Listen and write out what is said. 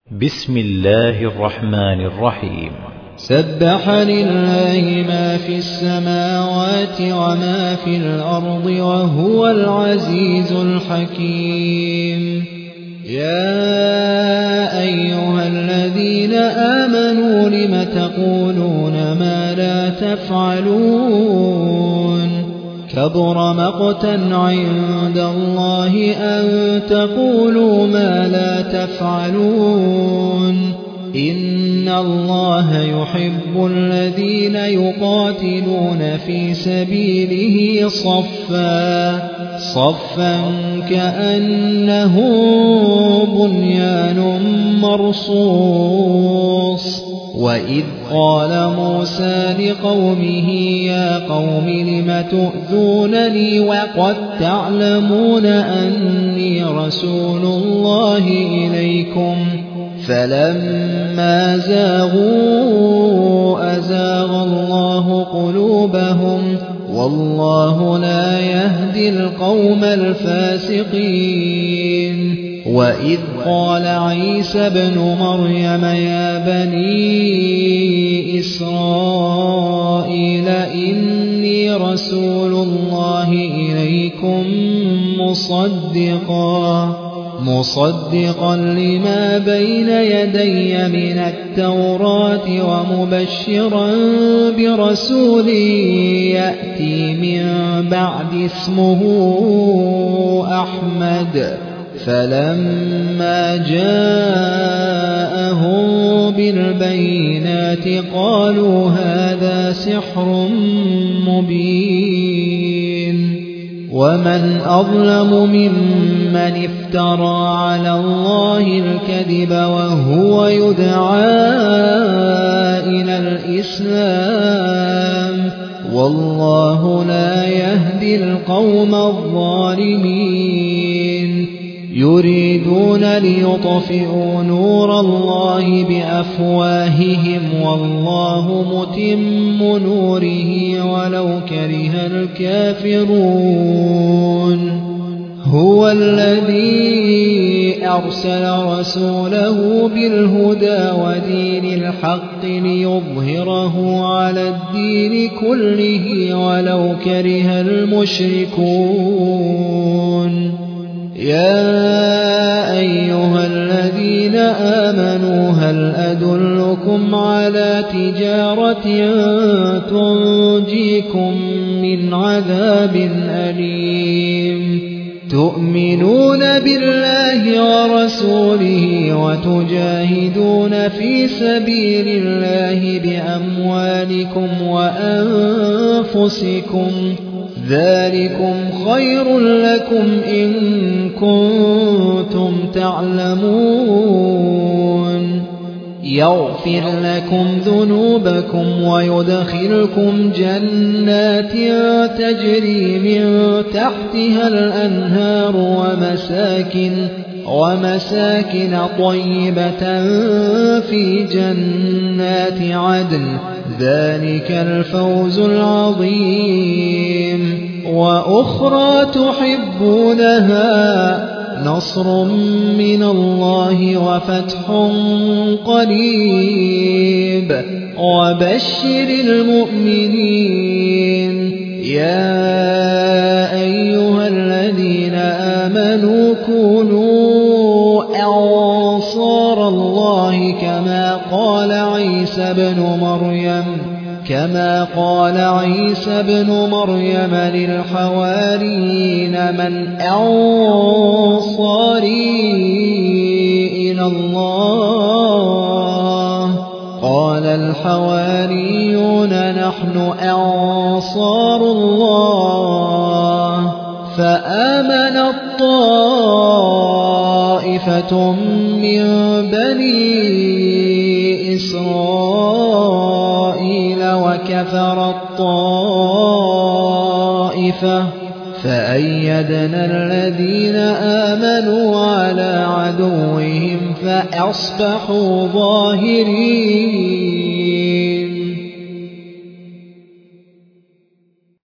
بسم الله الرحمن الرحيم. سبح لله ما في السماوات وما في الأرض وهو العزيز الحكيم. يا أيها الذين آمنوا لم تقولون ما لا تفعلون كبر مقتا عند الله أن تقولوا ما لا تفعلون إن الله يحب الذين يقاتلون في سبيله صفا كأنه بنيان مرصوص. وإذ قال موسى لقومه يا قوم لم تؤذونني وقد تعلمون أني رسول الله إليكم فلما زاغوا أزاغ الله قلوبهم والله لا يهدي القوم الفاسقين. وإذ قال عيسى ابن مريم يا بني إسرائيل إني رسول الله إليكم مصدقا لما بين يدي من التوراة ومبشرا برسول يأتي من بعد اسمه أحمد. فلما جاءهم بالبينات قالوا هذا سحر مبين. ومن أظلم ممن افترى على الله الكذب وهو يدعى إلى الإسلام والله لا يهدي القوم الظالمين. يريدون ليطفئوا نور الله بأفواههم والله متم نوره ولو كره الكافرون. هو الذي أرسل رسوله بالهدى ودين الحق ليظهره على الدين كله ولو كره المشركون. يا أيها الذين آمنوا هل أدلكم على تجارة تنجيكم من عذاب أليم تؤمنون بالله ورسوله وتجاهدون في سبيل الله بأموالكم وأنفسكم ذلكم خير لكم إن كنتم تعلمون. يغفر لكم ذنوبكم ويدخلكم جنات تجري من تحتها الأنهار ومساكن طيبة في جنات عدن ذلك الفوز العظيم. وأخرى تحبونها نصر من الله وفتح قريب وبشر المؤمنين. يا أيها الذين آمنوا كونوا أنصار الله كما قال عيسى بن مريم للحواريين من أنصاري إلى الله قال الحواريون نحن أنصار الله. فآمنت طائفة من بني إسرائيل وكفرت طائفة فأيدنا الذين آمنوا على عدوهم فأصبحوا ظاهرين.